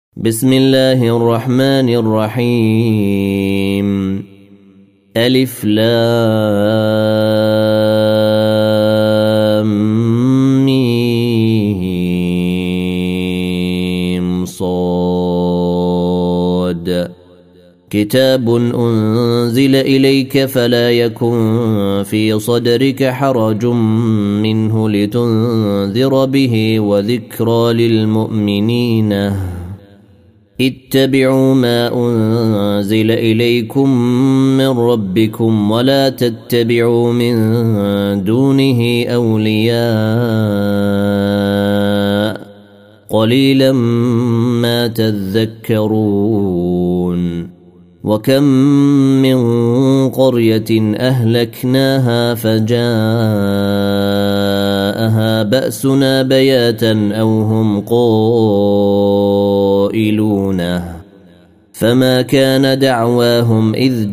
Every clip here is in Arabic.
بسم الله الرحمن الرحيم ألف لام ميم صاد كتاب أنزل إليك فلا يكن في صدرك حرج منه لتنذر به وذكرى للمؤمنين اتبعوا ما أنزل إليكم من ربكم ولا تتبعوا من دونه أولياء قليلا ما تذكرون وكم من قرية أهلكناها فجاءها بأسنا بياتا أو هم قائلون فما كان دعواهم إذ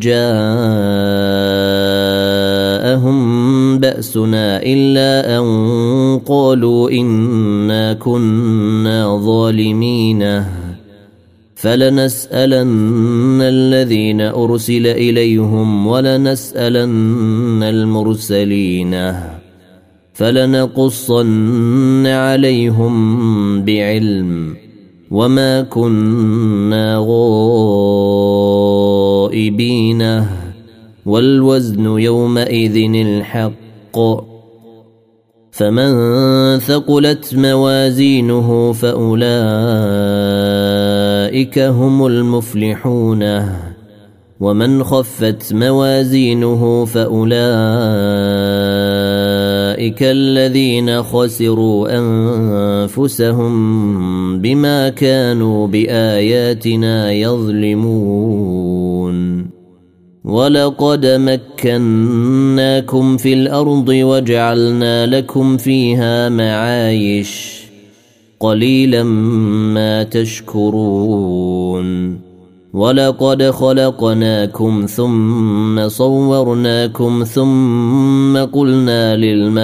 جاءهم بأسنا إلا أن قالوا إنا كنا ظالمين فلنسألن الذين أرسل إليهم ولنسألن المرسلين فلنقصن عليهم بعلم وما كنا غائبين والوزن يومئذ الحق فمن ثقلت موازينه فأولئك هم المفلحون ومن خفت موازينه فأولئك الذين خسروا أنفسهم بما كانوا بآياتنا يظلمون ولقد مكناكم في الأرض وجعلنا لكم فيها معايش قليلا ما تشكرون ولقد خلقناكم ثم صورناكم ثم قلنا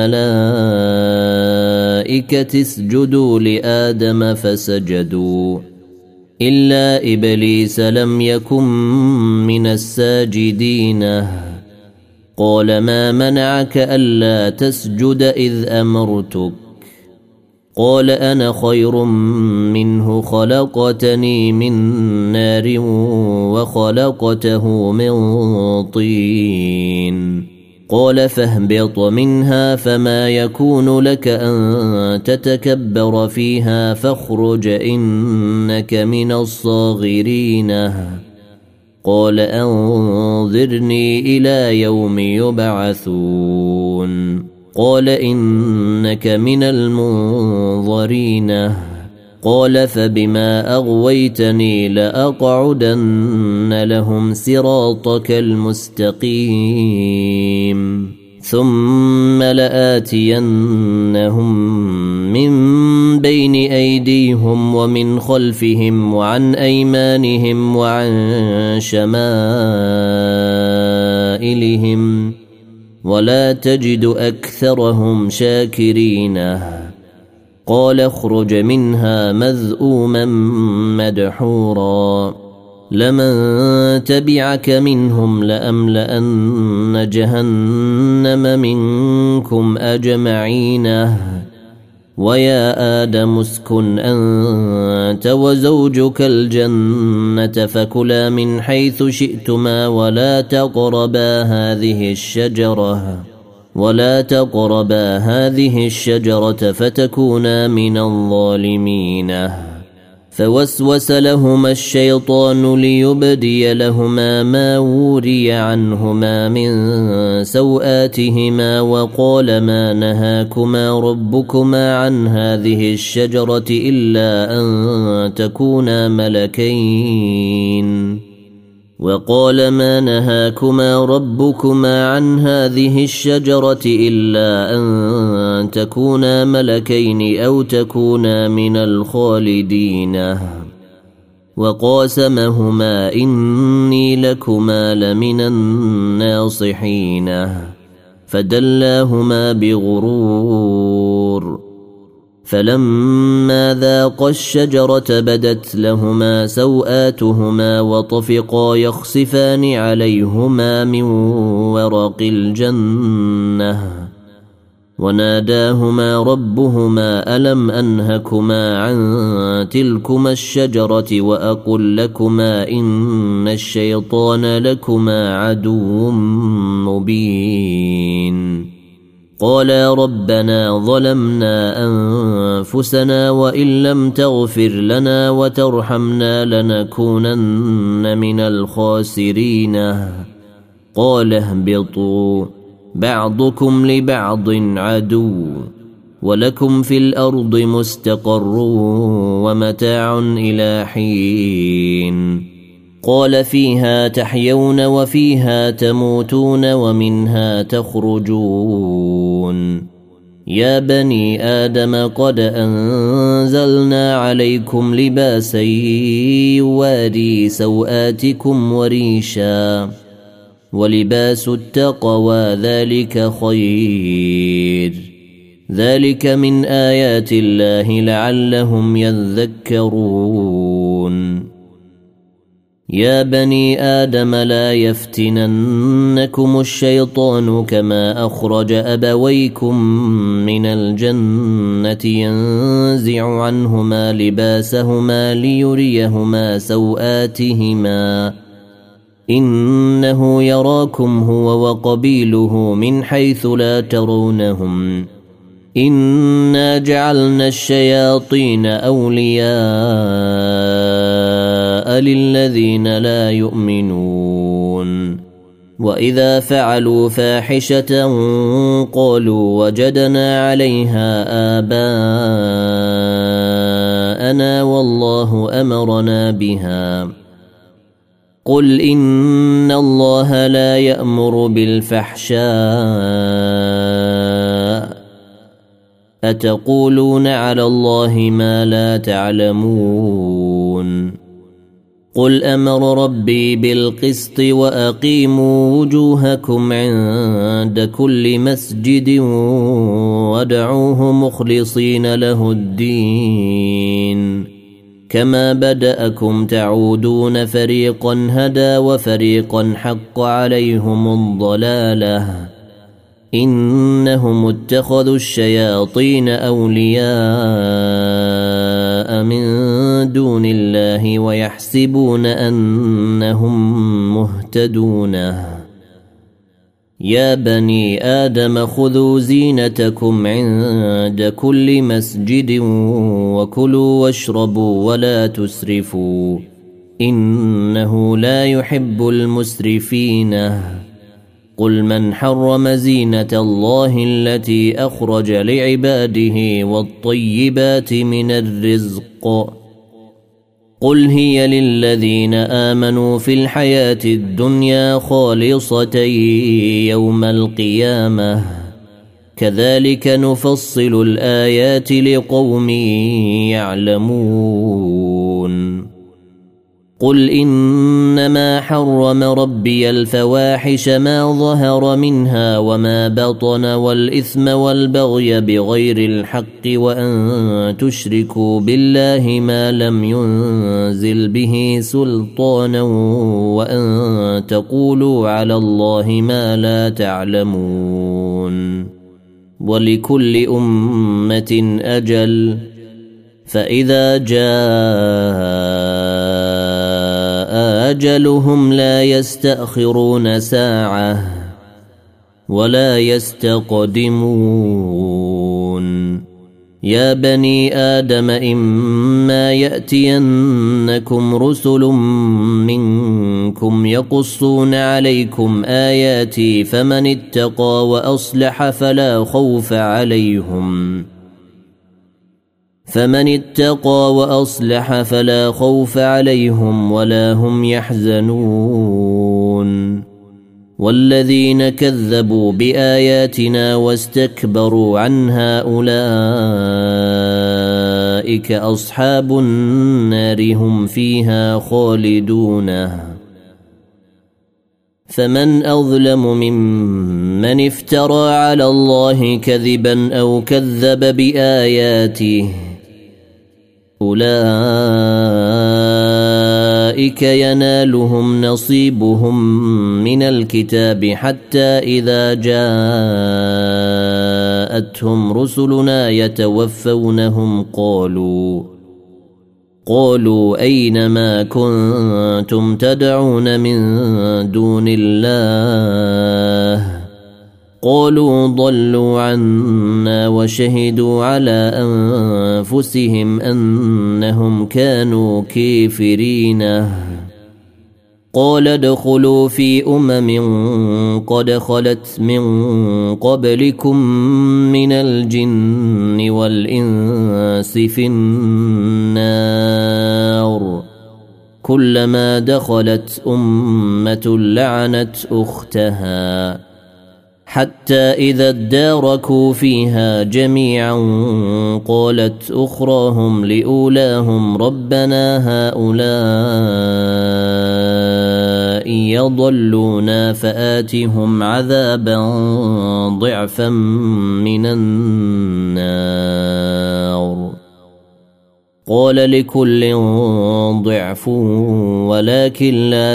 للملائكة اسجدوا لآدم فسجدوا إلا إبليس لم يكن من الساجدين قال ما منعك ألا تسجد إذ أمرتك قال أنا خير منه خلقتني من نار وخلقته من طين قال فاهبط منها فما يكون لك أن تتكبر فيها فاخرج إنك من الصاغرين قال أنظرني إلى يوم يبعثون قال إنك من المنظرين قال فبما أغويتني لأقعدن لهم صراطك المستقيم ثم لآتينهم من بين أيديهم ومن خلفهم وعن أيمانهم وعن شمائلهم ولا تجد أكثرهم شاكرين قال اخرج منها مذءوما مدحورا لمن تبعك منهم لأملأن جهنم منكم أجمعين ويا آدم اسكن أنت وزوجك الجنة فكلا من حيث شئتما ولا تقربا هذه الشجرة فتكونا من الظالمين فوسوس لهما الشيطان ليبدي لهما ما وري عنهما من سوآتهما وقال ما نهاكما ربكما عن هذه الشجرة إلا أن تكونا ملكين أو تكونا من الخالدين وقاسمهما إني لكما لمن الناصحين فدلاهما بغرور فلما ذاقا الشجرة بدت لهما سوآتهما وطفقا يخصفان عليهما من ورق الجنة وناداهما ربهما ألم أنهكما عن تلكما الشجرة وأقل لكما إن الشيطان لكما عدو مبين قالا ربنا ظلمنا أنفسنا وإن لم تغفر لنا وترحمنا لنكونن من الخاسرين قال اهبطوا بعضكم لبعض عدو ولكم في الأرض مستقر ومتاع إلى حين قال فيها تحيون وفيها تموتون ومنها تخرجون يا بني آدم قد أنزلنا عليكم لباسا يواري سوآتكم وريشا ولباس التقوى ذلك خير ذلك من آيات الله لعلهم يذكرون يا بني آدم لا يفتننكم الشيطان كما أخرج أبويكم من الجنة ينزع عنهما لباسهما ليريهما سوآتهما إنه يراكم هو وقبيله من حيث لا ترونهم إنا جعلنا الشياطين أولياء للذين لا يؤمنون وإذا فعلوا فاحشة قالوا وجدنا عليها آباءنا والله أمرنا بها قل إن الله لا يأمر بالفحشاء أتقولون على الله ما لا تعلمون قل أمر ربي بالقسط وأقيموا وجوهكم عند كل مسجد وادعوه مخلصين له الدين كما بدأكم تعودون فريقا هدى وفريقا حق عليهم الضلالة إنهم اتخذوا الشياطين أولياء من دون الله ويحسبون أنهم مهتدون يا بني آدم خذوا زينتكم عند كل مسجد وكلوا واشربوا ولا تسرفوا إنه لا يحب المسرفين قل من حرم زينة الله التي أخرج لعباده والطيبات من الرزق قل هي للذين آمنوا في الحياة الدنيا خالصة يوم القيامة كذلك نفصل الآيات لقوم يعلمون قل إنما حرم ربي الفواحش ما ظهر منها وما بطن والإثم والبغي بغير الحق وأن تشركوا بالله ما لم ينزل به سلطانا وأن تقولوا على الله ما لا تعلمون ولكل أمة أجل فإذا جاء أجلهم لا يستأخرون ساعة ولا يستقدمون يا بني آدم إما يأتينكم رسل منكم يقصون عليكم آياتي فمن اتقى وأصلح فلا خوف عليهم ولا هم يحزنون والذين كذبوا بآياتنا واستكبروا عنها أولئك أصحاب النار هم فيها خالدون فمن أظلم ممن من افترى على الله كذبا أو كذب بآياته أولئك ينالهم نصيبهم من الكتاب حتى إذا جاءتهم رسلنا يتوفونهم قالوا أين ما كنتم تدعون من دون الله قالوا ضلوا عنا وشهدوا على أنفسهم أنهم كانوا كافرين قال ادخلوا في قد خلت من قبلكم من الجن والإنس في النار كلما دخلت أمة لعنت أختها حتى إذا اداركوا فيها جميعا قالت أخراهم لأولاهم ربنا هؤلاء يضلونا فآتهم عذابا ضعفا من النار قال لكل ضعف ولكن لا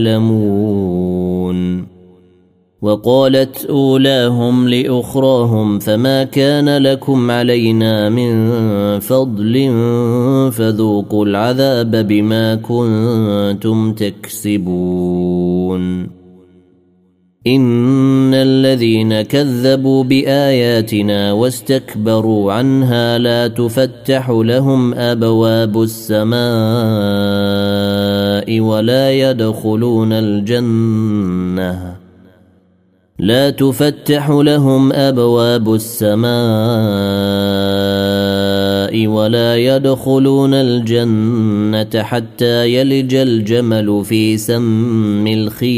تعلمون وقالت أولاهم لأخراهم فما كان لكم علينا من فضل فذوقوا العذاب بما كنتم تكسبون إن الذين كذبوا بآياتنا واستكبروا عنها لا تفتح لهم أبواب السماء لا تفتح لهم أبواب السماء ولا يدخلون الجنة حتى يلج الجمل في سم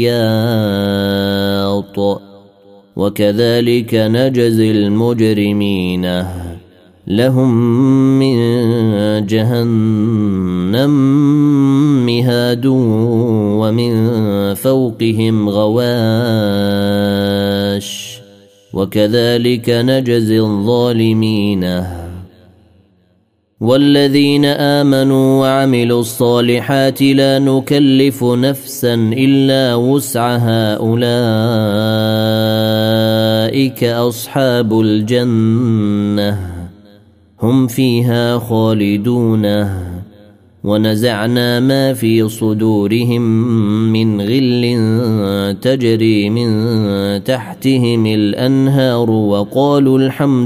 الخياط وكذلك نجزي المجرمين لهم من جهنم مهاد ومن فوقهم غواش وكذلك نجزي الظالمين والذين آمنوا وعملوا الصالحات لا نكلف نفسا إلا وسعها أولئك أصحاب الجنة هم فيها خالدون ونزعنا ما في صدورهم من غل تجري من تحتهم الأنهار وقالوا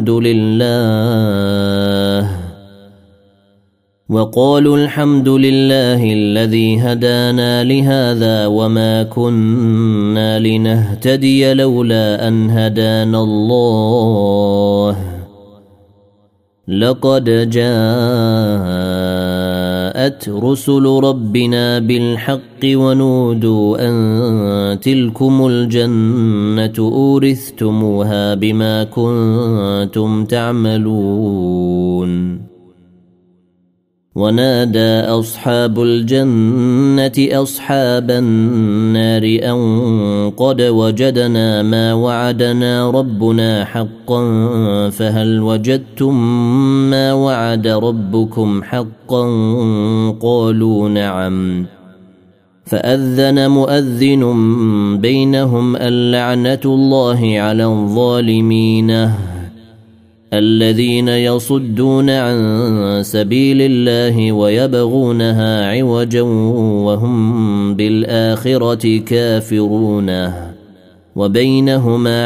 الحمد لله الذي هدانا لهذا وما كنا لنهتدي لولا أن هدانا الله لقد جاءت رسل ربنا بالحق ونودوا أن تلكم الجنة أورثتموها بما كنتم تعملون ونادى أصحاب الجنة أصحاب النار أن قد وجدنا ما وعدنا ربنا حقا فهل وجدتم ما وعد ربكم حقا قالوا نعم فأذن مؤذن بينهم اللعنة الله على الظالمين الذين يصدون عن سبيل الله ويبغونها عوجا وهم بالآخرة كافرون وبينهما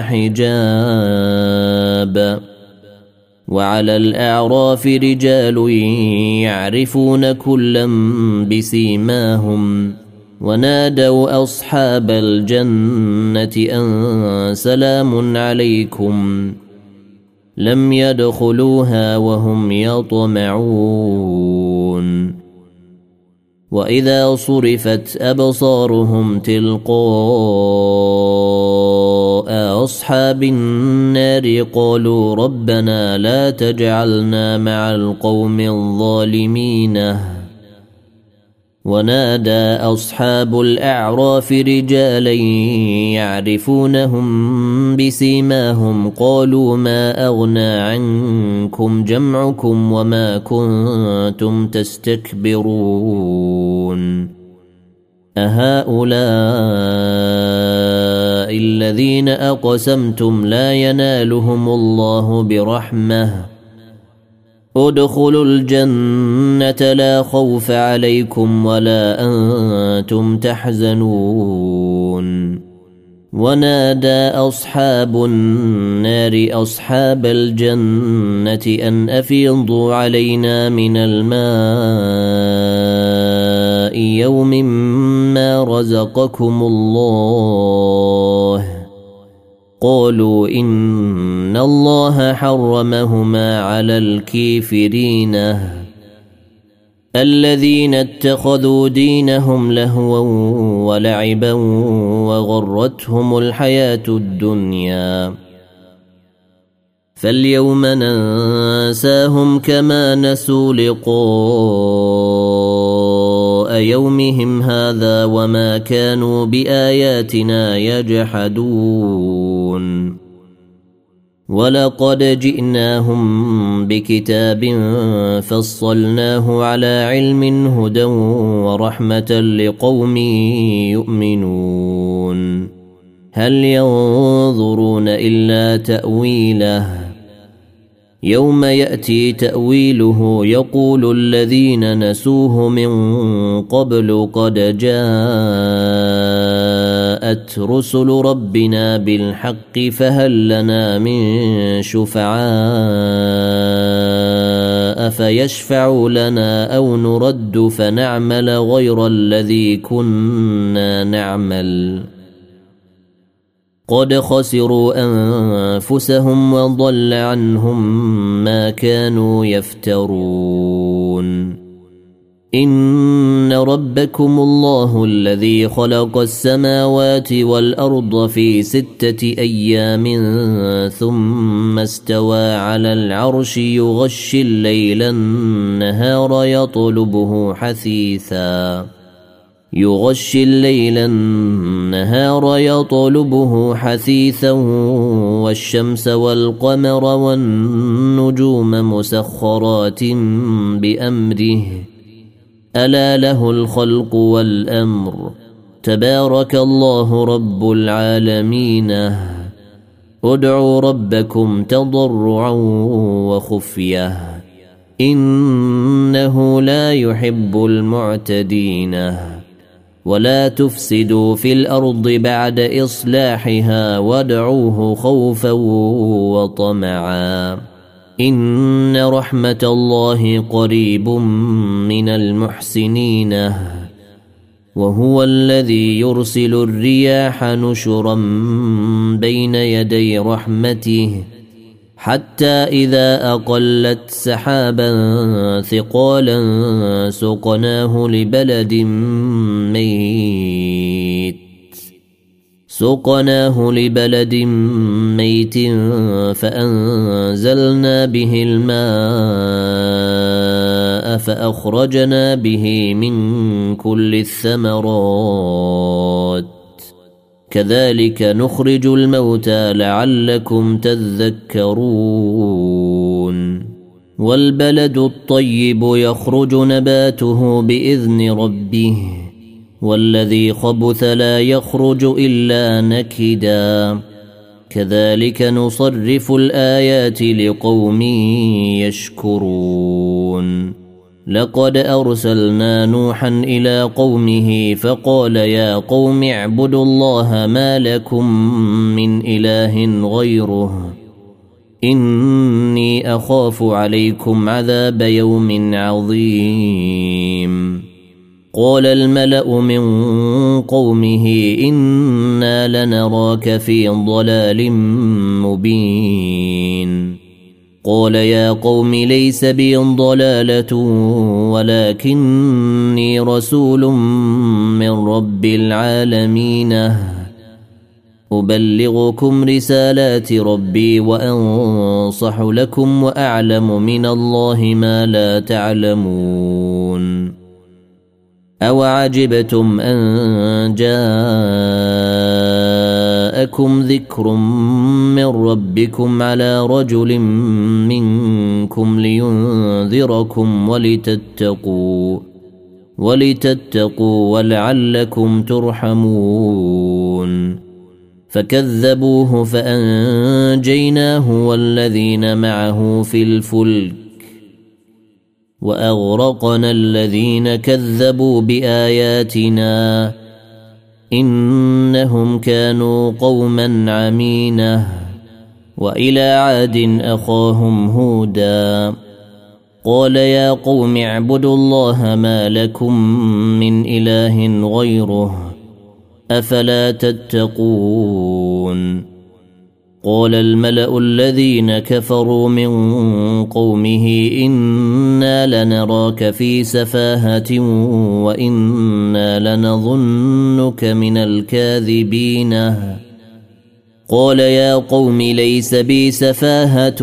حجاب وعلى الأعراف رجال يعرفون كلا بسيماهم ونادوا أصحاب الجنة أن سلام عليكم لم يدخلوها وهم يطمعون وإذا صرفت أبصارهم تلقاء أصحاب النار قالوا ربنا لا تجعلنا مع القوم الظالمين ونادى أصحاب الأعراف رجالا يعرفونهم بسيماهم قالوا ما أغنى عنكم جمعكم وما كنتم تستكبرون أهؤلاء الذين أقسمتم لا ينالهم الله برحمة ادخلوا الجنة لا خوف عليكم ولا أنتم تحزنون ونادى أصحاب النار أصحاب الجنة أن أفيضوا علينا من الماء يوم ما رزقكم الله قالوا إن الله حرمهما على الكافرين الذين اتخذوا دينهم لهوا ولعبا وغرتهم الحياة الدنيا فاليوم ننساهم كما نسوا لقاء يومهم هذا وما كانوا بآياتنا يجحدون ولقد جئناهم بكتاب فصلناه على علم هدى ورحمة لقوم يؤمنون هل ينظرون إلا تأويله يوم يأتي تأويله يقول الذين نسوه من قبل قد جاءت رسل ربنا بالحق فهل لنا من شفعاء فيشفعوا لنا أو نرد فنعمل غير الذي كنا نعمل قد خسروا أنفسهم وضل عنهم ما كانوا يفترون إن ربكم الله الذي خلق السماوات والأرض في 6 أيام ثم استوى على العرش يغشي الليل النهار يطلبه حثيثا والشمس والقمر والنجوم مسخرات بأمره ألا له الخلق والأمر تبارك الله رب العالمين ادعوا ربكم تضرعا وخفية إنه لا يحب المعتدين ولا تفسدوا في الأرض بعد إصلاحها وادعوه خوفا وطمعا إن رحمة الله قريب من المحسنين وهو الذي يرسل الرياح نشرا بين يدي رحمته حتى إذا أقلت سحابا ثقالا سقناه لبلد ميت فأنزلنا به الماء فأخرجنا به من كل الثمرات كذلك نخرج الموتى لعلكم تذكرون والبلد الطيب يخرج نباته بإذن ربه والذي خبث لا يخرج إلا نكدا كذلك نصرف الآيات لقوم يشكرون لقد أرسلنا نوحا إلى قومه فقال يا قوم اعبدوا الله ما لكم من إله غيره إني أخاف عليكم عذاب يوم عظيم قال الملأ من قومه إنا لنراك في ضلال مبين قال يا قوم ليس بي ضلالة ولكني رسول من رب العالمين أبلغكم رسالات ربي وأنصح لكم وأعلم من الله ما لا تعلمون أوعجبتم أن جاءكم ذكر من ربكم على رجل منكم لينذركم ولتتقوا ولعلكم ترحمون فكذبوه فأنجيناه والذين معه في الفلك وأغرقنا الذين كذبوا بآياتنا إنهم كانوا قوما عمينة. وإلى عاد أخاهم هودا قال يا قوم اعبدوا الله ما لكم من إله غيره أفلا تتقون. قال الملأ الذين كفروا من قومه إنا لنراك في سفاهة وإنا لنظنك من الكاذبين. قال يا قوم ليس بي سفاهة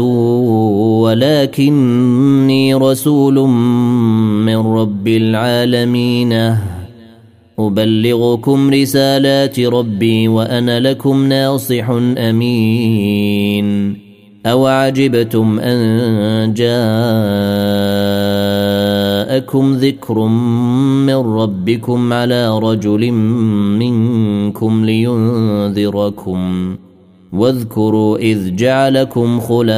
ولكني رسول من رب العالمين أبلغكم رسالات ربي وأنا لكم ناصح أمين. أوعجبتم أن جاءكم ذكر من ربكم على رجل منكم لينذركم واذكروا إذ جعلكم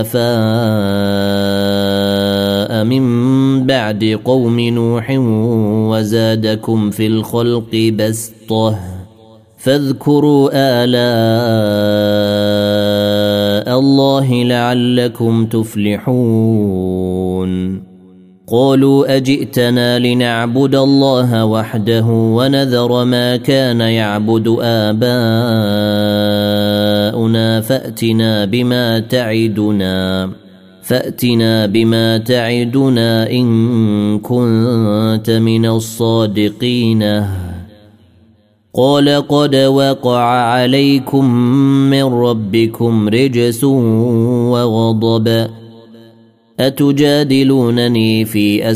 خلفاء من بعد قوم نوح وزادكم في الخلق بسطة فاذكروا آلاء الله لعلكم تفلحون. قالوا أجئتنا لنعبد الله وحده ونذر ما كان يعبد آباؤنا فأتنا بما تعدنا إن كنت من الصادقين. قال قد وقع عليكم من ربكم رجس وغضب أتجادلونني في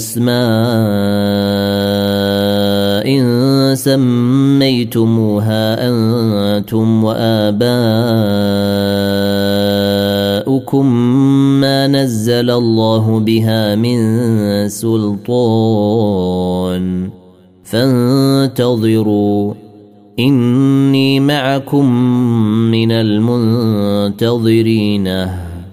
أسماء سميتموها أنتم وآباؤكم ما نزل الله بها من سلطان فانتظروا إني معكم من المنتظرين.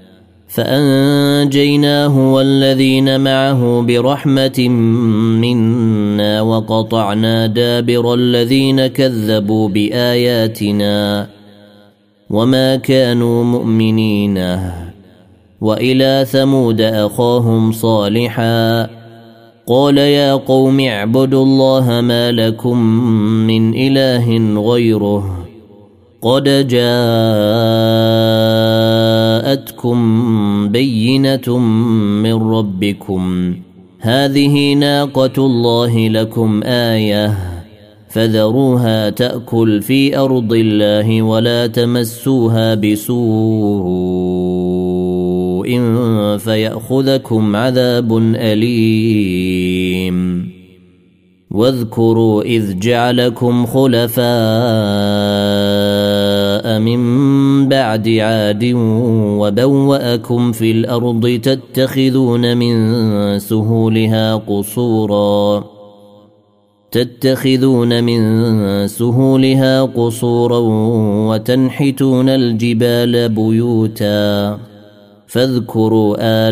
فأنجيناه والذين معه برحمة منا وقطعنا دابر الذين كذبوا بآياتنا وما كانوا مؤمنين. وإلى ثمود أخاهم صالحا قال يا قوم اعبدوا الله ما لكم من إله غيره قد جاءتكم بينة من ربكم هذه ناقة الله لكم آية فذروها تأكل في أرض الله ولا تمسوها بسوء فيأخذكم عذاب أليم. واذكروا إذ جعلكم خلفاء من بعد عاد وبوأكم في الأرض تتخذون من سهولها قصورا وتنحتون الجبال بيوتا فاذكروا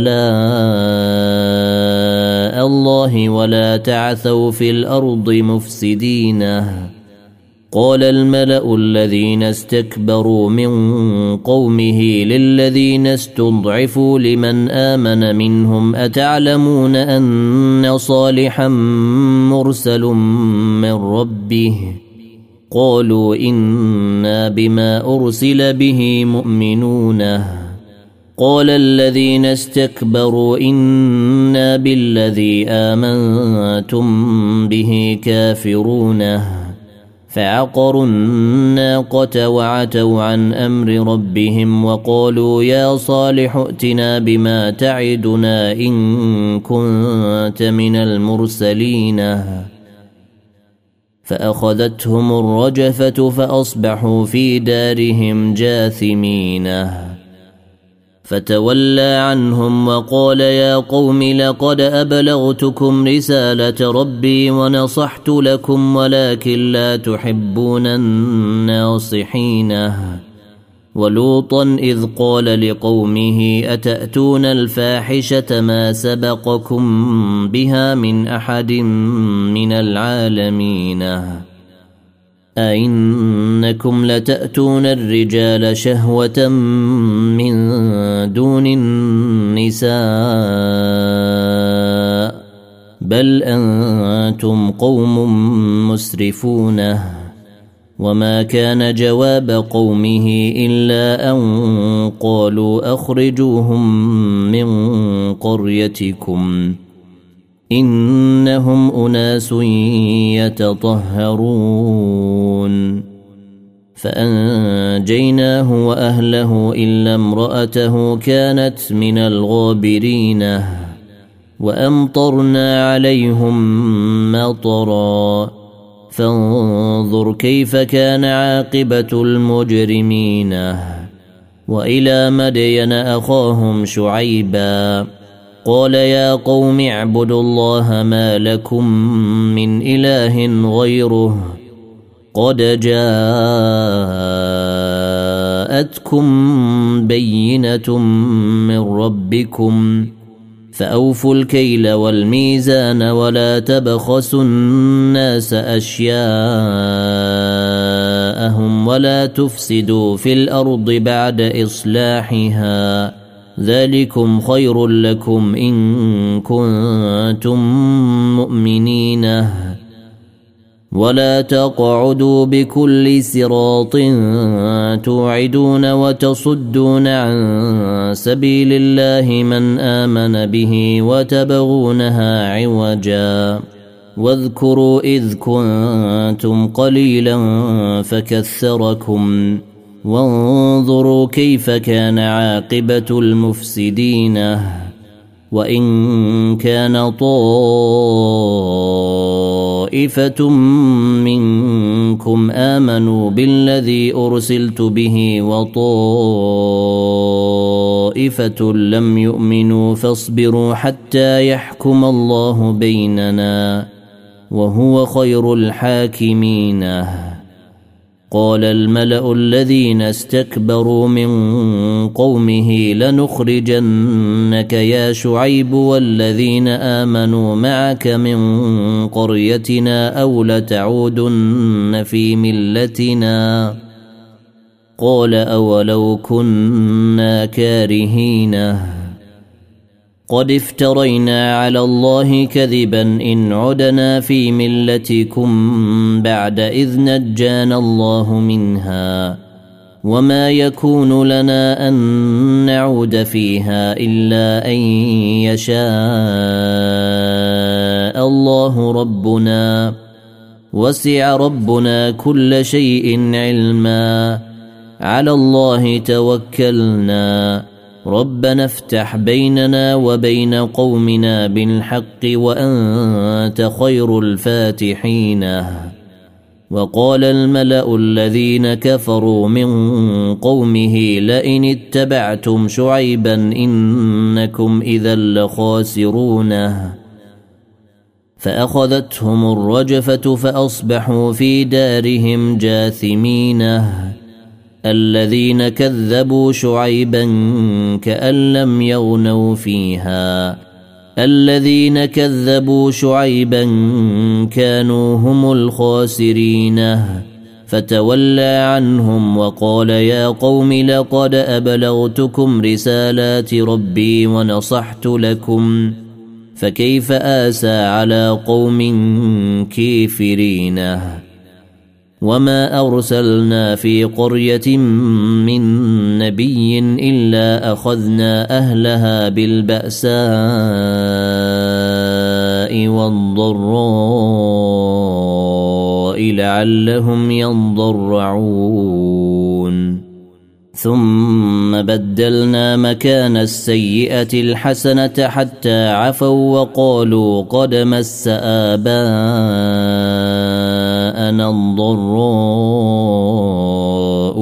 آلاء الله ولا تعثوا في الأرض مفسدين. قال الملأ الذين استكبروا من قومه للذين استضعفوا لمن آمن منهم أتعلمون أن صالحا مرسل من ربه قالوا إنا بما أرسل به مؤمنون. قال الذين استكبروا إنا بالذي آمنتم به كافرون فعقروا الناقة وعتوا عن أمر ربهم وقالوا يا صالح ائتنا بما تعدنا إن كنت من المرسلين. فأخذتهم الرجفة فأصبحوا في دارهم جاثمين فتولى عنهم وقال يا قوم لقد أبلغتكم رسالة ربي ونصحت لكم ولكن لا تحبون الناصحين ولوطا إذ قال لقومه أتأتون الفاحشة ما سبقكم بها من أحد من العالمين أئنكم لتأتون الرجال شهوة من دون النساء بل أنتم قوم مسرفون وما كان جواب قومه إلا أن قالوا أخرجوهم من قريتكم إنهم أناس يتطهرون فأنجيناه وأهله إلا امرأته كانت من الغابرين وأمطرنا عليهم مطرا فانظر كيف كان عاقبة المجرمين وإلى مدين أخاهم شعيبا قال يا قوم اعبدوا الله ما لكم من إله غيره قد جاءتكم بينة من ربكم فأوفوا الكيل والميزان ولا تبخسوا الناس أشياءهم ولا تفسدوا في الأرض بعد إصلاحها ذلكم خير لكم إن كنتم مؤمنين ولا تقعدوا بكل صراط توعدون وتصدون عن سبيل الله من آمن به وتبغونها عوجا واذكروا إذ كنتم قليلا فكثركم وانظروا كيف كان عاقبة المفسدين وإن كان طائفة منكم آمنوا بالذي أرسلت به وطائفة لم يؤمنوا فاصبروا حتى يحكم الله بيننا وهو خير الحاكمين قال الملأ الذين استكبروا من قومه لنخرجنك يا شعيب والذين آمنوا معك من قريتنا أو لتعودن في ملتنا قال أولو كنا كارهين قد افترينا على الله كذبا إن عدنا في ملتكم بعد إذ نجانا الله منها وما يكون لنا أن نعود فيها إلا أن يشاء الله ربنا وسع ربنا كل شيء علما على الله توكلنا ربنا افتح بيننا وبين قومنا بالحق وأنت خير الفاتحين وقال الملأ الذين كفروا من قومه لئن اتبعتم شعيبا إنكم إذا لخاسرون فأخذتهم الرجفة فأصبحوا في دارهم جاثمين الذين كذبوا شعيبا كأن لم يغنوا فيها الذين كذبوا شعيبا كانوا هم الخاسرين فتولى عنهم وقال يا قوم لقد أبلغتكم رسالات ربي ونصحت لكم فكيف آسى على قوم كافرين وما أرسلنا في قرية من نبي إلا أخذنا أهلها بالبأساء والضراء لعلهم ينضرعون ثم بدلنا مكان السيئة الحسنة حتى عفوا وقالوا قد مس آباءنا جاءنا الضراء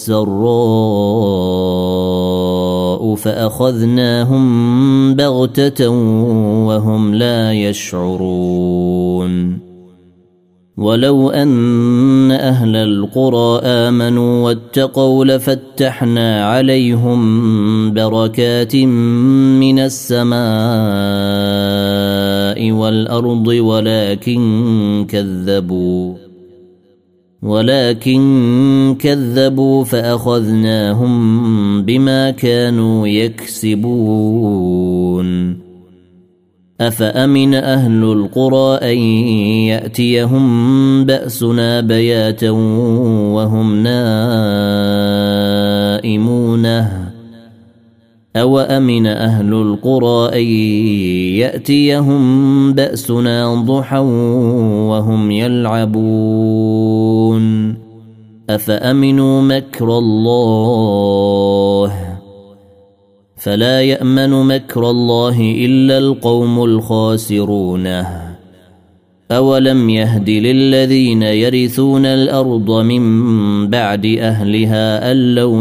والسراء فأخذناهم بغتة وهم لا يشعرون ولو أن أهل القرى آمنوا واتقوا لفتحنا عليهم بركات من السماء والأرض ولكن كذبوا فأخذناهم بما كانوا يكسبون أفأمن أهل القرى أن يأتيهم بأسنا بياتا وهم نائمون أو أمن أهل القرى أن يأتيهم بأسنا ضحى وهم يلعبون أفأمنوا مكر الله فلا يأمن مكر الله إلا القوم الخاسرون أولم يهد للذين يرثون الأرض من بعد أهلها أن لو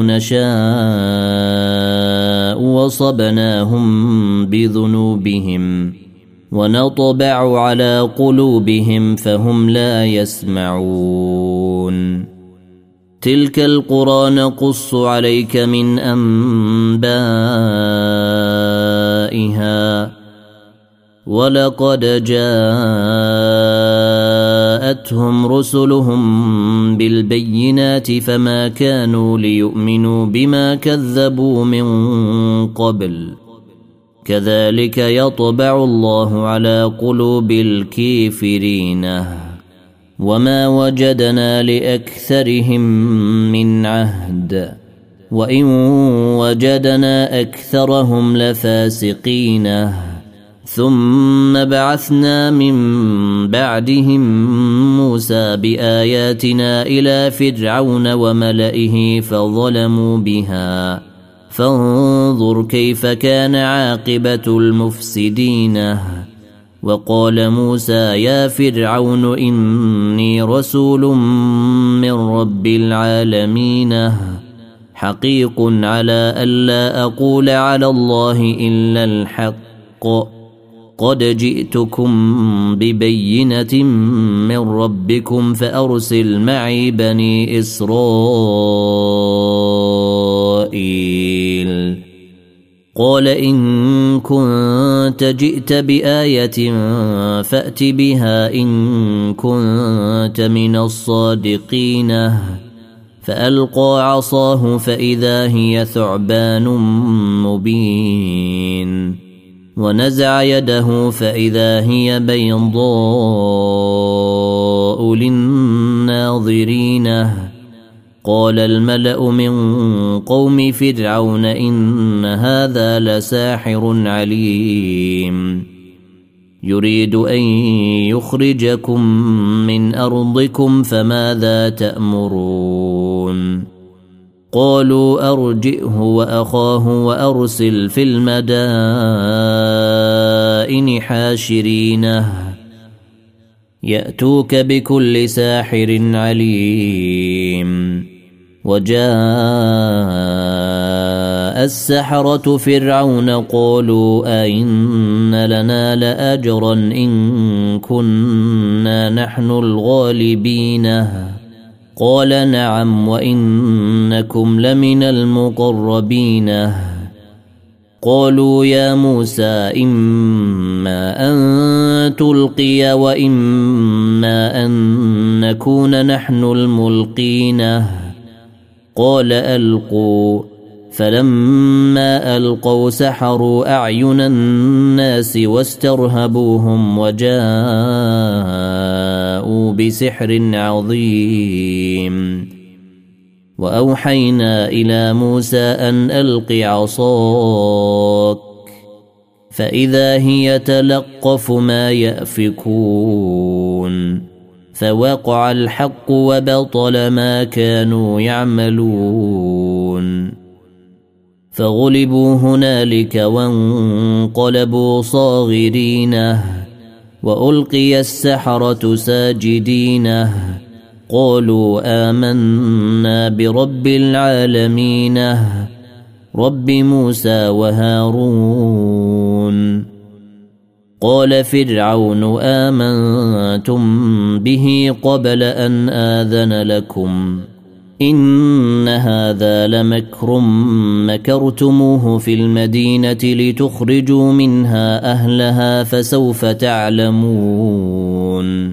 نشاء وصبناهم بذنوبهم ونطبع على قلوبهم فهم لا يسمعون تلك القرى نقص عليك من أنبائها ولقد جاءتهم رسلهم بالبينات فما كانوا ليؤمنوا بما كذبوا من قبل كذلك يطبع الله على قلوب الكافرين وما وجدنا لأكثرهم من عهد وإن وجدنا أكثرهم لفاسقين ثم بعثنا من بعدهم موسى بآياتنا إلى فرعون وملئه فظلموا بها فانظر كيف كان عاقبة المفسدين وقال موسى يا فرعون إني رسول من رب العالمين حقيق على ألا أقول على الله إلا الحق قد جئتكم ببينة من ربكم فأرسل معي بني إسرائيل قال إن كنت جئت بآية فأت بها إن كنت من الصادقين فألقى عصاه فإذا هي ثعبان مبين ونزع يده فإذا هي بيضاء للناظرين قال الملأ من قوم فرعون إن هذا لساحر عليم يريد أن يخرجكم من أرضكم فماذا تأمرون قالوا أرجئه وأخاه وأرسل في المدائن حاشرينه يأتوك بكل ساحر عليم وجاء السحرة فرعون قالوا أئن لنا لأجرا إن كنا نحن الغالبين قال نعم وإنكم لمن المقربين قالوا يا موسى إما أن تلقي وإما أن نكون نحن الملقين قال ألقوا فلما ألقوا سحروا أعين الناس واسترهبوهم وجاءوا بسحر عظيم وأوحينا إلى موسى أن ألق عصاك فإذا هي تلقف ما يأفكون فوقع الحق وبطل ما كانوا يعملون فغلبوا هنالك وانقلبوا صاغرين وألقي السحرة ساجدين قالوا آمنا برب العالمين رب موسى وهارون. قال فرعون آمنتم به قبل أن آذن لكم إن هذا لمكر مكرتموه في المدينة لتخرجوا منها أهلها فسوف تعلمون.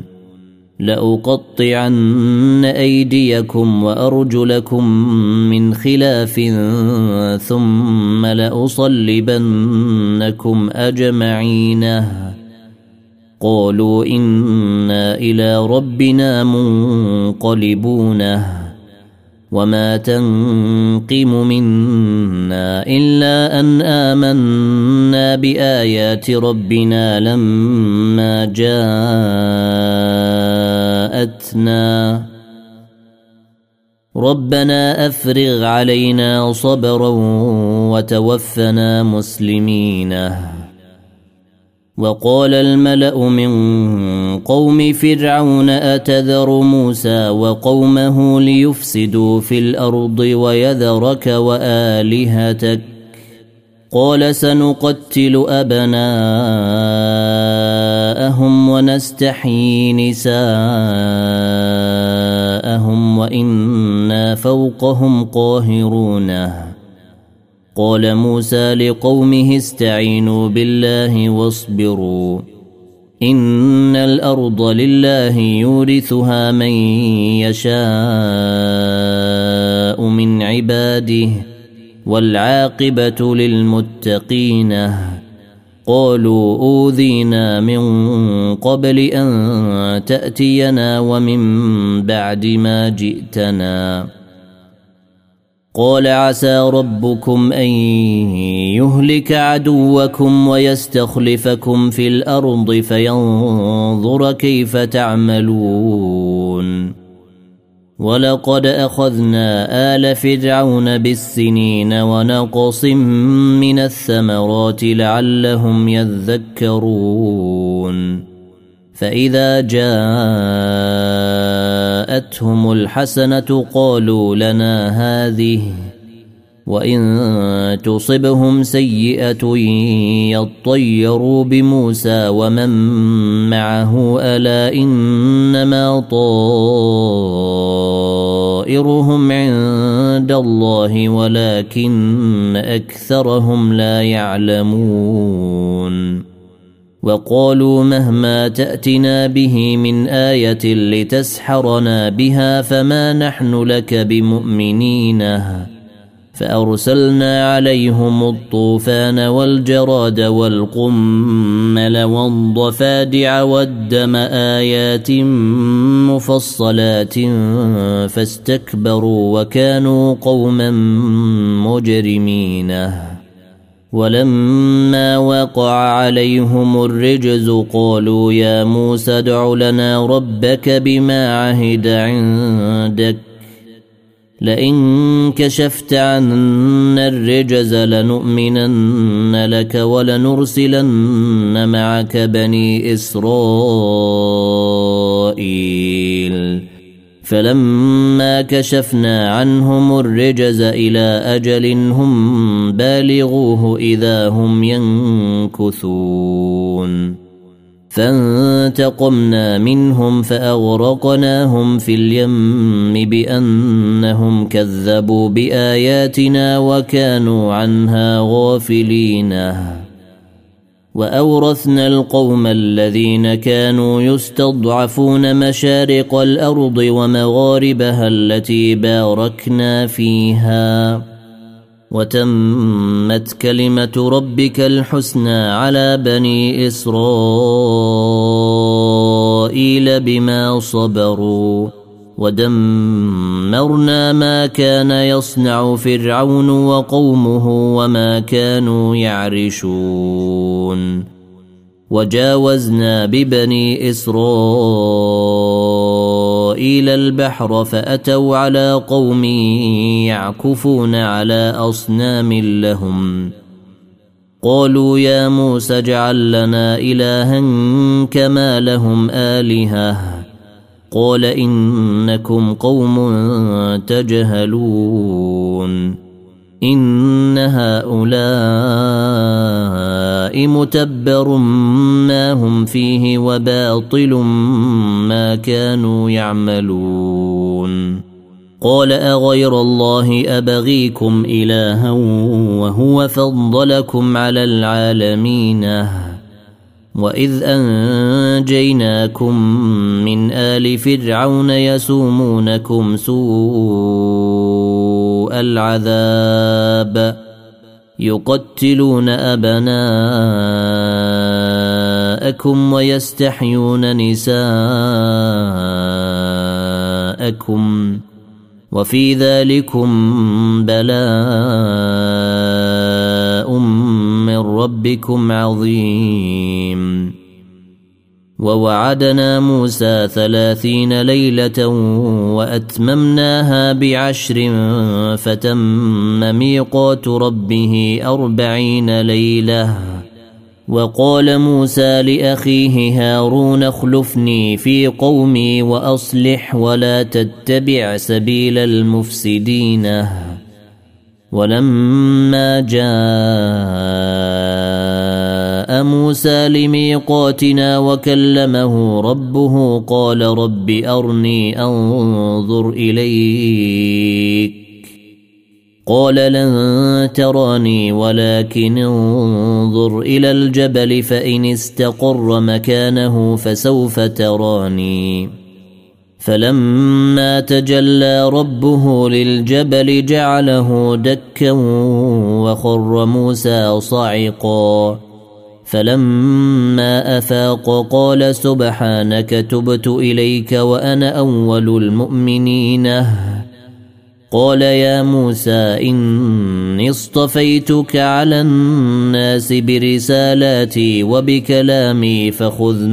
لأقطعن أيديكم وأرجلكم من خلاف ثم لأصلبنكم أجمعين. قالوا إنا إلى ربنا منقلبون. وما تنقم منا إلا أن آمنا بآيات ربنا لما جاءتنا. ربنا أفرغ علينا صبرا وتوفنا مسلمين. وقال الملأ من قوم فرعون أتذر موسى وقومه ليفسدوا في الأرض ويذرك وآلهتك قال سنقتل أبناءهم ونستحيي نساءهم وإنا فوقهم قاهرون. قال موسى لقومه استعينوا بالله واصبروا إن الأرض لله يورثها من يشاء من عباده والعاقبة للمتقين. قالوا أوذينا من قبل أن تأتينا ومن بعد ما جئتنا. قال عسى ربكم أن يهلك عدوكم ويستخلفكم في الأرض فينظر كيف تعملون. ولقد أخذنا آل فرعون بالسنين ونقص من الثمرات لعلهم يذكرون. فإذا جاءتهم الحسنة قالوا لنا هذه وإن تصبهم سيئة يطيروا بموسى ومن معه ألا إنما طائرهم عند الله ولكن أكثرهم لا يعلمون. وقالوا مهما تأتنا به من آية لتسحرنا بها فما نحن لك بمؤمنين. فأرسلنا عليهم الطوفان والجراد والقمل والضفادع والدم آيات مفصلات فاستكبروا وكانوا قوما مجرمين. ولما وقع عليهم الرجز قالوا يا موسى ادع لنا ربك بما عهد عندك لئن كشفت عنا الرجز لنؤمنن لك ولنرسلن معك بني إسرائيل. فلما كشفنا عنهم الرجز إلى أجل هم بالغوه إذا هم ينكثون. فانتقمنا منهم فأغرقناهم في اليم بأنهم كذبوا بآياتنا وكانوا عنها غافلين. وأورثنا القوم الذين كانوا يستضعفون مشارق الأرض ومغاربها التي باركنا فيها وتمت كلمة ربك الحسنى على بني إسرائيل بما صبروا ودمرنا ما كان يصنع فرعون وقومه وما كانوا يعرشون. وجاوزنا ببني إسرائيل البحر فأتوا على قوم يعكفون على أصنام لهم قالوا يا موسى اجعل لنا إلها كما لهم آلهة قال إنكم قوم تجهلون إن هؤلاء متبر ما هم فيه وباطل ما كانوا يعملون قال أغير الله أبغيكم إلها وهو فضلكم على العالمين وإذ أنجيناكم من آل فرعون يسومونكم سوء العذاب يقتلون أبناءكم ويستحيون نساءكم وفي ذلكم بلاء من ربكم عظيم ووعدنا موسى 30 ليلة وأتممناها ب10 فتم ميقات ربه 40 ليلة وقال موسى لأخيه هارون اخلفني في قومي وأصلح ولا تتبع سبيل المفسدين ولما جاء موسى لميقاتنا وكلمه ربه قال رب أرني أنظر إليك قال لن تراني ولكن انظر إلى الجبل فإن استقر مكانه فسوف تراني فلما تجلى ربه للجبل جعله دكا وخر موسى صعقا فلما أفاق قال سبحانك تبت إليك وأنا أول المؤمنين قال يا موسى إني اصطفيتك على الناس برسالاتي وبكلامي فخذ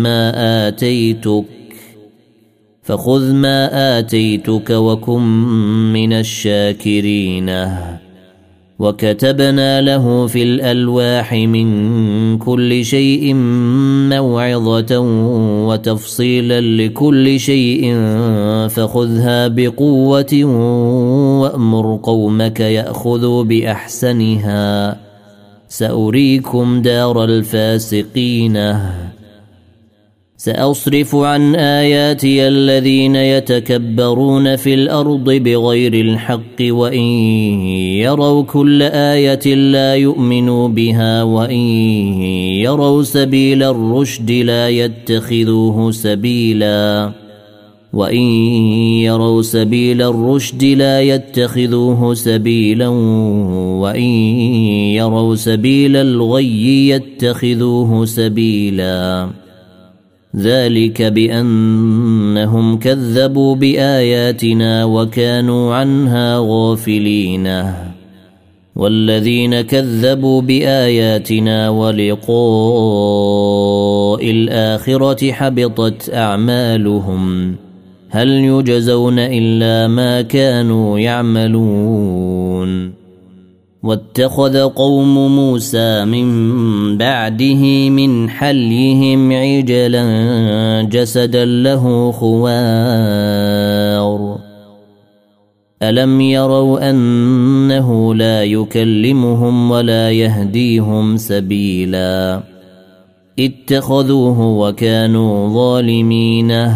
ما آتيتك وكن من الشاكرين وكتبنا له في الألواح من كل شيء موعظة وتفصيلا لكل شيء فخذها بقوة وأمر قومك يأخذوا بأحسنها سأريكم دار الفاسقين سأصرف عن آياتي الذين يتكبرون في الأرض بغير الحق وإن يروا كل آية لا يؤمنوا بها وإن يروا سبيل الرشد لا يتخذوه سبيلا وإن يروا سبيل الغي يتخذوه سبيلا ذلك بأنهم كذبوا بآياتنا وكانوا عنها غافلين والذين كذبوا بآياتنا ولقاء الآخرة حبطت أعمالهم هل يجزون إلا ما كانوا يعملون واتخذ قوم موسى من بعده من حليهم عجلا جسدا له خوار ألم يروا أنه لا يكلمهم ولا يهديهم سبيلا اتخذوه وكانوا ظالمين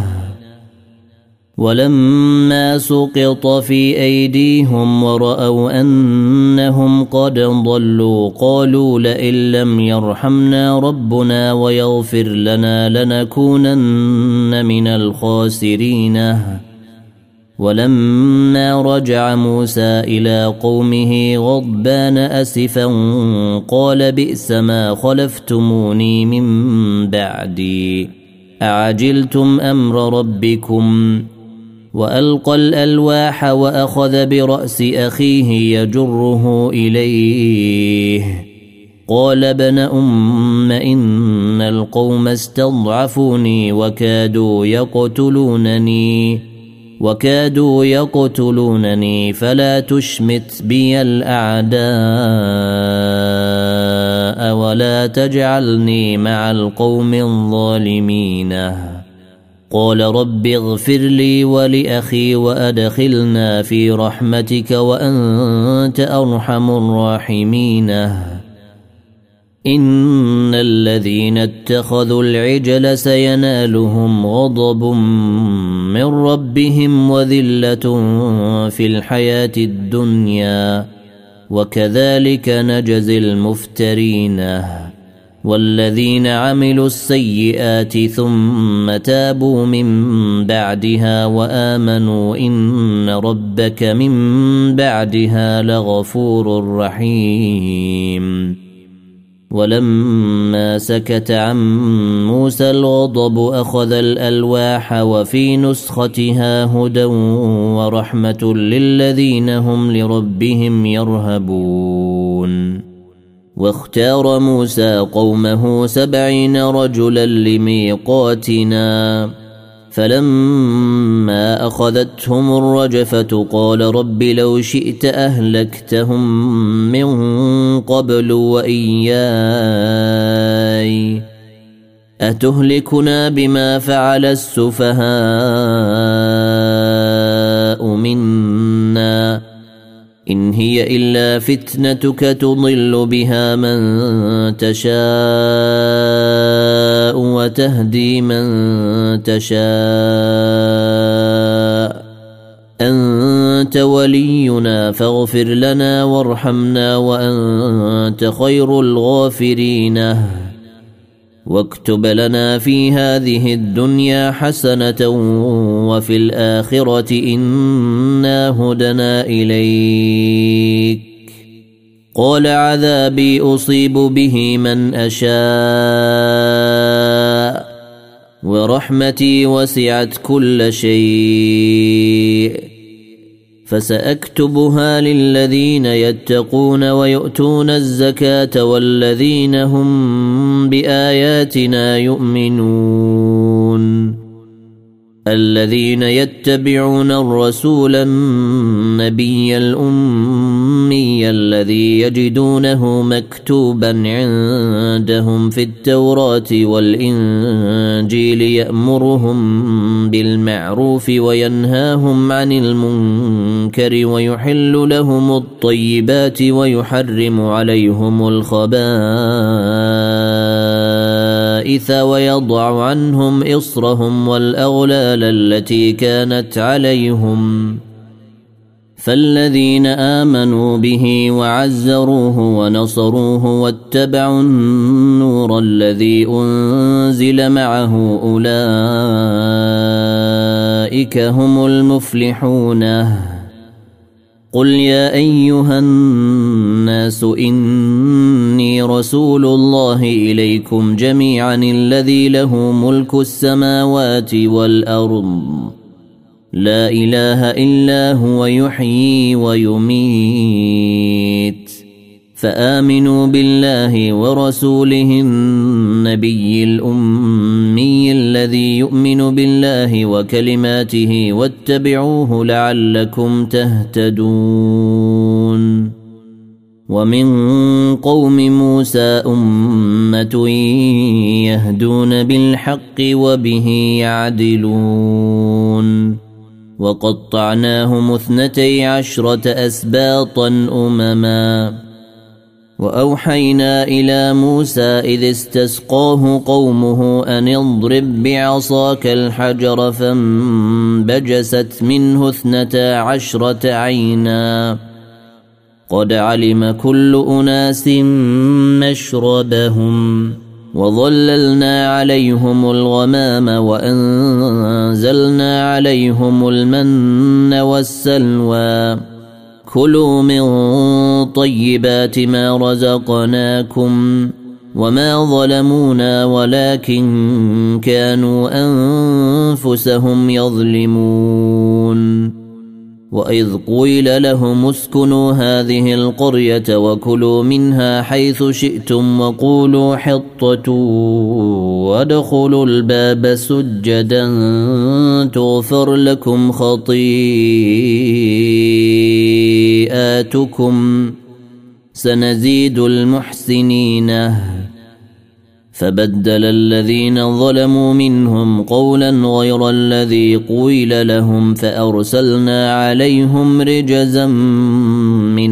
ولما سقط في أيديهم ورأوا أنهم قد ضلوا قالوا لئن لم يرحمنا ربنا ويغفر لنا لنكونن من الخاسرين ولما رجع موسى إلى قومه غضبان أسفا قال بئس ما خلفتموني من بعدي أعجلتم أمر ربكم وألقى الألواح وأخذ برأس أخيه يجره إليه قال ابن أم إن القوم استضعفوني وكادوا يقتلونني فلا تشمت بي الأعداء ولا تجعلني مع القوم الظالمين قال رب اغفر لي ولأخي وأدخلنا في رحمتك وأنت أرحم الراحمين إن الذين اتخذوا العجل سينالهم غضب من ربهم وذلة في الحياة الدنيا وكذلك نجزي المفترين والذين عملوا السيئات ثم تابوا من بعدها وآمنوا إن ربك من بعدها لغفور رحيم ولما سكت عن موسى الغضب أخذ الألواح وفي نسختها هدى ورحمة للذين هم لربهم يرهبون واختار موسى قومه 70 رجلا لميقاتنا فلما أخذتهم الرجفة قال رب لو شئت أهلكتهم من قبل وإياي أتهلكنا بما فعل السفهاء منا إن هي إلا فتنتك تضل بها من تشاء وتهدي من تشاء أنت ولينا فاغفر لنا وارحمنا وأنت خير الغافرين واكتب لنا في هذه الدنيا حسنة وفي الآخرة إنا هدنا إليك قال عذابي أصيب به من أشاء ورحمتي وسعت كل شيء فسأكتبها للذين يتقون ويؤتون الزكاة والذين هم بآياتنا يؤمنون الذين يتبعون الرسول النبي الأمي الذي يجدونه مكتوبا عندهم في التوراة والإنجيل يأمرهم بالمعروف وينهاهم عن المنكر ويحل لهم الطيبات ويحرم عليهم الخبائث ويضع عنهم إصرهم والأغلال التي كانت عليهم فالذين آمنوا به وعزروه ونصروه واتبعوا النور الذي أنزل معه أولئك هم المفلحون قل يا أيها الناس إني رسول الله إليكم جميعا الذي له ملك السماوات والأرض لا إله إلا هو يحيي ويميت فآمنوا بالله ورسوله النبي الأمي الذي يؤمن بالله وكلماته واتبعوه لعلكم تهتدون ومن قوم موسى أمة يهدون بالحق وبه يعدلون وقطعناهم 12 أسباطا أمما وأوحينا إلى موسى إذ استسقاه قومه أن اضرب بعصاك الحجر فانبجست منه 12 عينا قد علم كل أناس مشربهم وظللنا عليهم الغمام وأنزلنا عليهم المن والسلوى كلوا من طيبات ما رزقناكم وما ظلمونا ولكن كانوا أنفسهم يظلمون وإذ قيل لهم اسكنوا هذه القرية وكلوا منها حيث شئتم وقولوا حطة وادخلوا الباب سجدا تغفر لكم خطيئاتكم سنزيد المحسنين فبدل الذين ظلموا منهم قولا غير الذي قيل لهم فأرسلنا عليهم رجزا من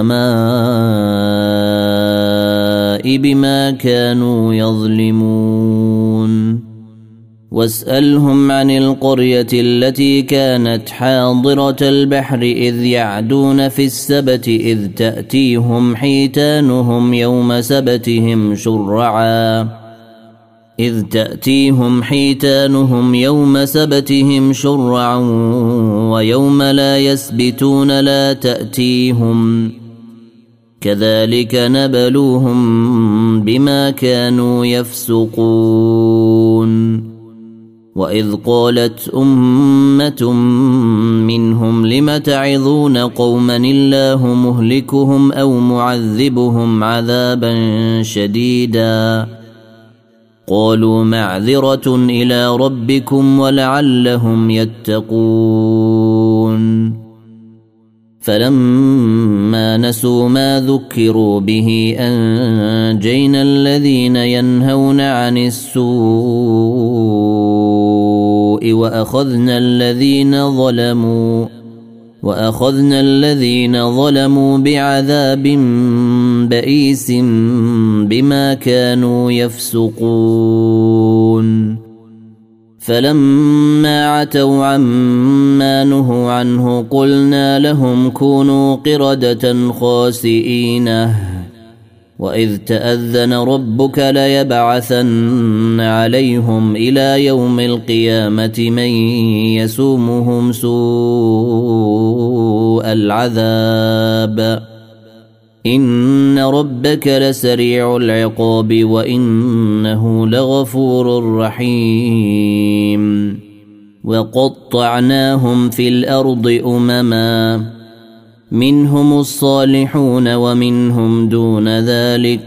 السماء بما كانوا يظلمون واسألهم عن القرية التي كانت حاضرة البحر إذ يعدون في السبت إذ تأتيهم حيتانهم يوم سبتهم شرعا ويوم لا يسبتون لا تأتيهم كذلك نبلوهم بما كانوا يفسقون وإذ قالت أمة منهم لم تعظون قوما الله مهلكهم أو معذبهم عذابا شديدا قالوا معذرة إلى ربكم ولعلهم يتقون فلما نسوا ما ذكروا به أنجينا الذين ينهون عن السوء وأخذنا الذين ظلموا بعذاب بئيس بما كانوا يفسقون فلما عتوا عما نهوا عنه قلنا لهم كونوا قردة خاسئين وإذ تأذن ربك ليبعثن عليهم إلى يوم القيامة من يسومهم سوء العذاب إن ربك لسريع العقاب وإنه لغفور رحيم وقطعناهم في الأرض أمما منهم الصالحون ومنهم دون ذلك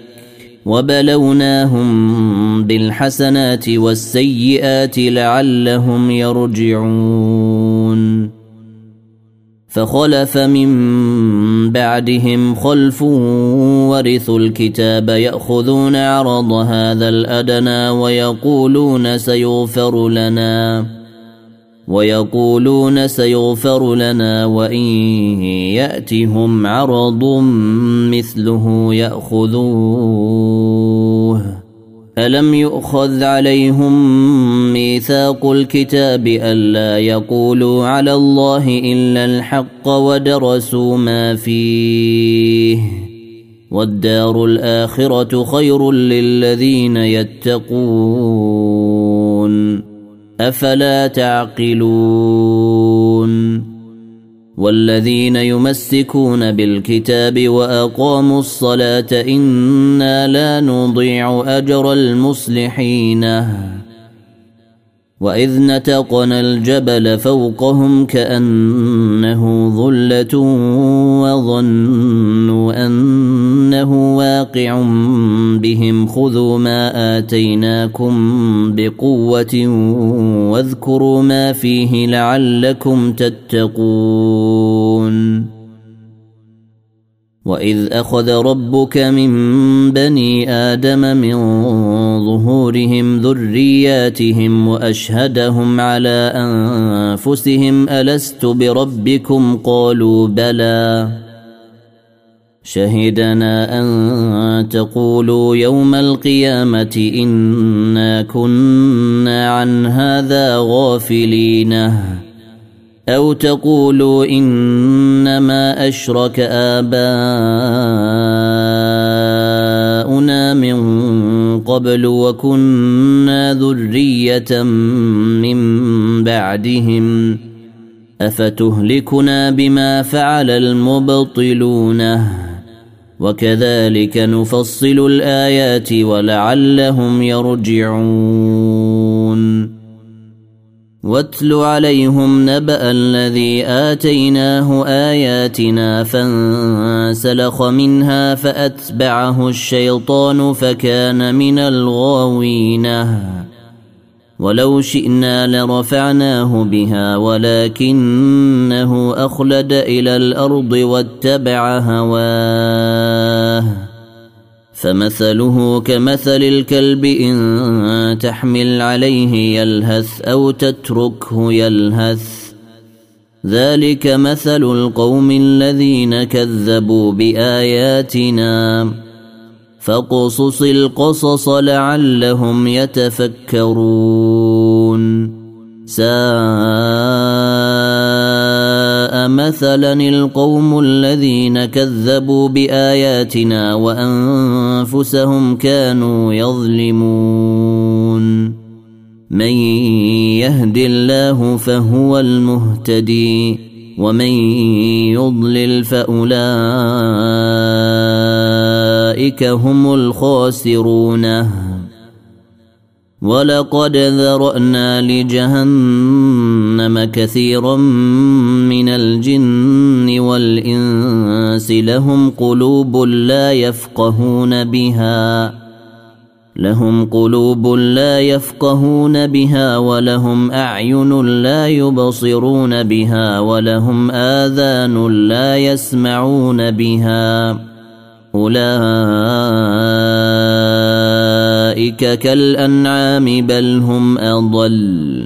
وبلوناهم بالحسنات والسيئات لعلهم يرجعون فخلف من بعدهم خلف ورثوا الكتاب يأخذون عرض هذا الأدنى ويقولون سيغفر لنا وإن يأتهم عرض مثله يأخذوه ألم يؤخذ عليهم ميثاق الكتاب ألا يقولوا على الله إلا الحق ودرسوا ما فيه والدار الآخرة خير للذين يتقون أفلا تعقلون والذين يمسكون بالكتاب وأقاموا الصلاة إنا لا نضيع أجر المصلحين وإذ نتقنا الجبل فوقهم كأنه ظلة وظنوا أنه واقع بهم خذوا ما آتيناكم بقوة واذكروا ما فيه لعلكم تتقون وإذ أخذ ربك من بني آدم من ظهورهم ذرياتهم وأشهدهم على أنفسهم ألست بربكم قالوا بلى شهدنا أن تقولوا يوم القيامة إنا كنا عن هذا غافلين أو تقولوا إنما أشرك آباؤنا من قبل وكنا ذرية من بعدهم أفتهلكنا بما فعل المبطلون وكذلك نفصل الآيات ولعلهم يرجعون واتل عليهم نبأ الذي آتيناه آياتنا فانسلخ منها فأتبعه الشيطان فكان من الغاوين ولو شئنا لرفعناه بها ولكنه أخلد إلى الأرض واتبع هواه فمثله كمثل الكلب إن تحمل عليه يلهث أو تتركه يلهث ذلك مثل القوم الذين كذبوا بآياتنا فاقصص القصص لعلهم يتفكرون ساء مثلا القوم الذين كذبوا بآياتنا وأنفسهم كانوا يظلمون من يهد الله فهو المهتدي ومن يضلل فأولئك هم الخاسرون ولقد ذرأنا لجهنم كثيرا من الجن والإنس لهم قلوب لا يفقهون بها ولهم أعين لا يبصرون بها ولهم آذان لا يسمعون بها أولئك كالأنعام بل هم أضل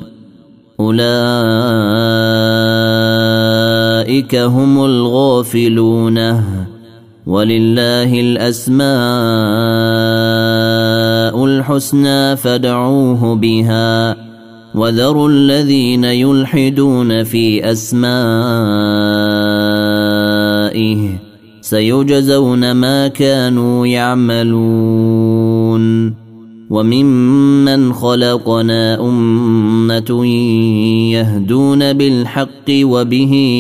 أولئك هم الغافلون ولله الأسماء الحسنى فادعوه بها وذروا الذين يلحدون في أسمائه سيجزون ما كانوا يعملون وممن خلقنا أمة يهدون بالحق وبه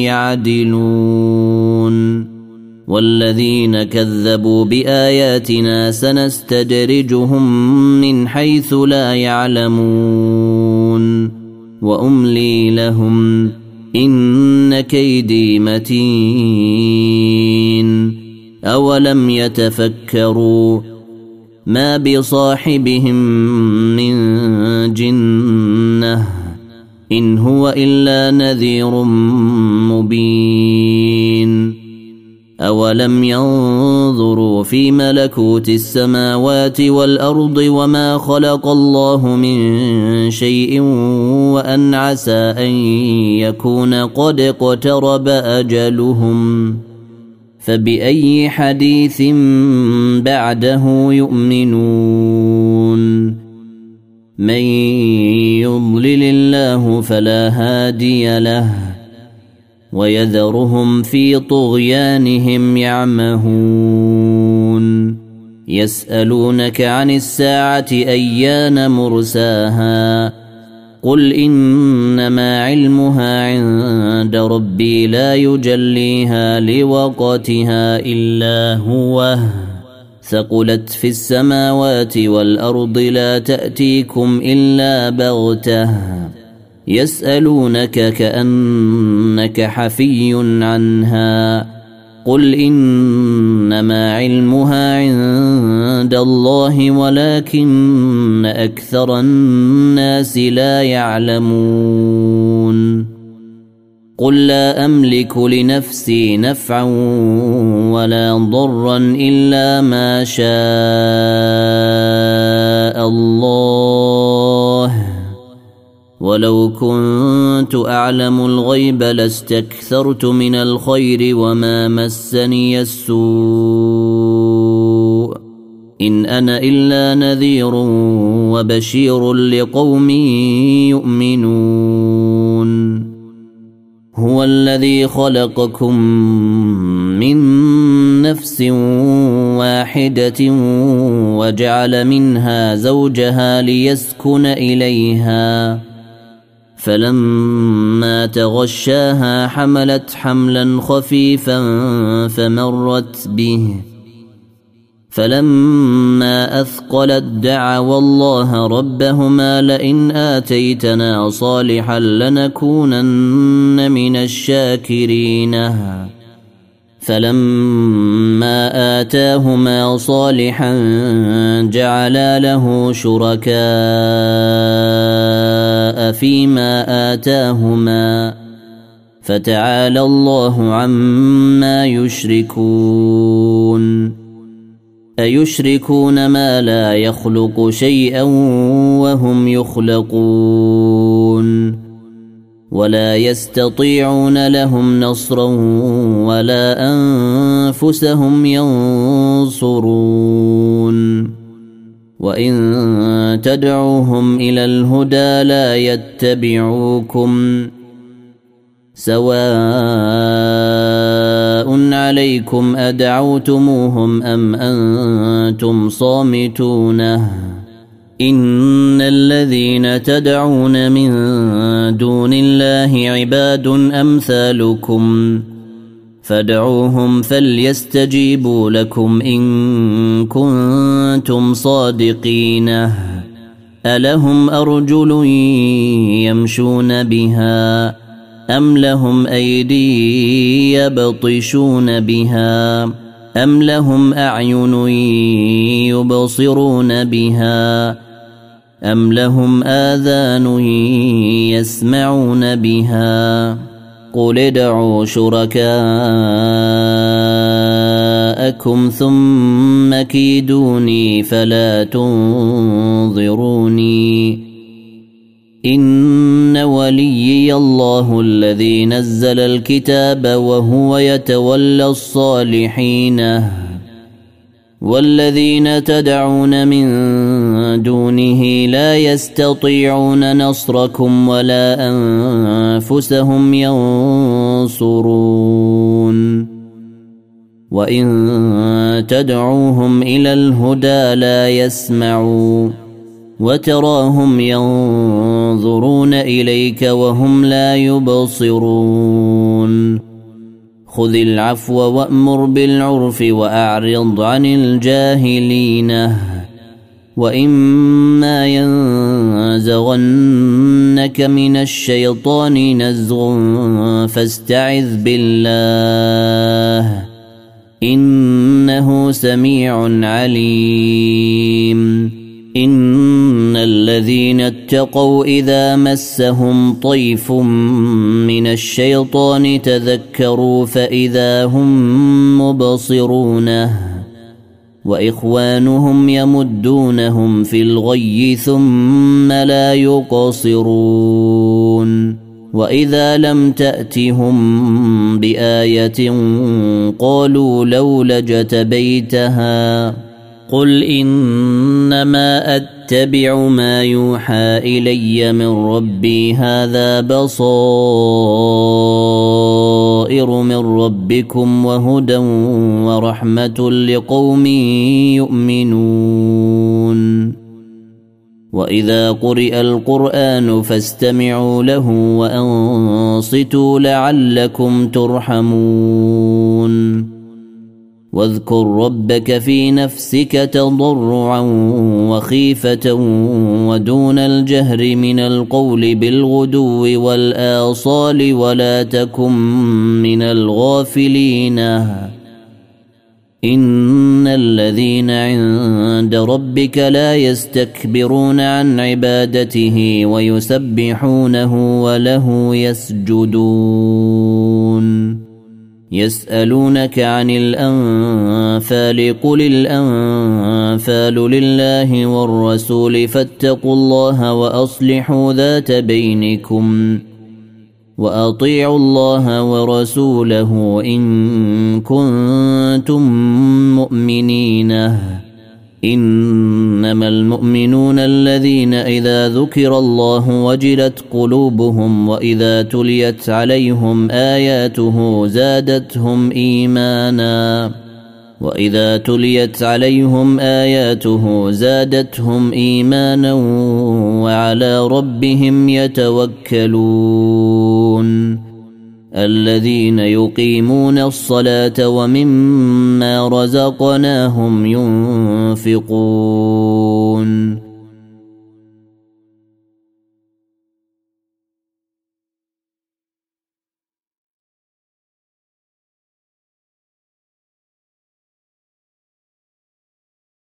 يعدلون والذين كذبوا بآياتنا سنستدرجهم من حيث لا يعلمون وأملي لهم إن كيدي متين أولم يتفكروا ما بصاحبهم من جنة إن هو إلا نذير مبين أولم ينظروا في ملكوت السماوات والأرض وما خلق الله من شيء وأن عسى أن يكون قد اقترب أجلهم فبأي حديث بعده يؤمنون من يضلل الله فلا هادي له ويذرهم في طغيانهم يعمهون يسألونك عن الساعة أيان مرساها قل إنما علمها عند ربي لا يجليها لوقتها إلا هو ثقلت في السماوات والأرض لا تأتيكم إلا بغتة يسألونك كأنك حفي عنها قل إنما علمها عند الله ولكن أكثر الناس لا يعلمون قل لا أملك لنفسي نفعا ولا ضرا إلا ما شاء الله ولو كنت أعلم الغيب لاستكثرت من الخير وما مسني السوء إن أنا إلا نذير وبشير لقوم يؤمنون هو الذي خلقكم من نفس واحدة وجعل منها زوجها ليسكن إليها فلما تغشاها حملت حملا خفيفا فمرت به فلما أثقلت دعوا الله ربهما لئن آتيتنا صالحا لنكونن من الشاكرين فلما آتاهما صالحا جعلا له شركاء فيما آتاهما فتعالى الله عما يشركون أيشركون ما لا يخلق شيئا وهم يخلقون ولا يستطيعون لهم نصرا ولا أنفسهم ينصرون وإن تدعوهم إلى الهدى لا يتبعوكم سواء عليكم أدعوتموهم أم أنتم صامتونه إن الذين تدعون من دون الله عباد أمثالكم فادعوهم فليستجيبوا لكم إن كنتم صادقين ألهم أرجل يمشون بها أم لهم أيدي يبطشون بها أم لهم أعين يبصرون بها أم لهم آذان يسمعون بها قل ادعوا شركاءكم ثم كيدوني فلا تنظروني إن وليي الله الذي نزل الكتاب وهو يتولى الصالحين والذين تدعون من دونه لا يستطيعون نصركم ولا أنفسهم ينصرون وإن تدعوهم إلى الهدى لا يسمعوا وتراهم ينظرون إليك وهم لا يبصرون خذ العفو وأمر بالعرف وأعرض عن الجاهلين وإما ينزغنك من الشيطان نزغ فاستعذ بالله إنه سميع عليم إن الذين اتقوا إذا مسهم طيف من الشيطان تذكروا فإذا هم مبصرونه وإخوانهم يمدونهم في الغي ثم لا يقصرون وإذا لم تأتهم بآية قالوا لولا اجتبيتها قل إنما أتبع ما يوحى إلي من ربي هذا بصائر من ربكم وهدى ورحمة لقوم يؤمنون وإذا قرئ القرآن فاستمعوا له وأنصتوا لعلكم ترحمون واذكر ربك في نفسك تضرعا وخيفة ودون الجهر من القول بالغدو والآصال ولا تكن من الغافلين إن الذين عند ربك لا يستكبرون عن عبادته ويسبحونه وله يسجدون يسألونك عن الأنفال قل الأنفال لله والرسول فاتقوا الله وأصلحوا ذات بينكم وأطيعوا الله ورسوله إن كنتم مؤمنين إنما المؤمنون الذين إذا ذكر الله وجلت قلوبهم وإذا تليت عليهم آياته زادتهم إيمانا وعلى ربهم يتوكلون الذين يقيمون الصلاة ومما رزقناهم ينفقون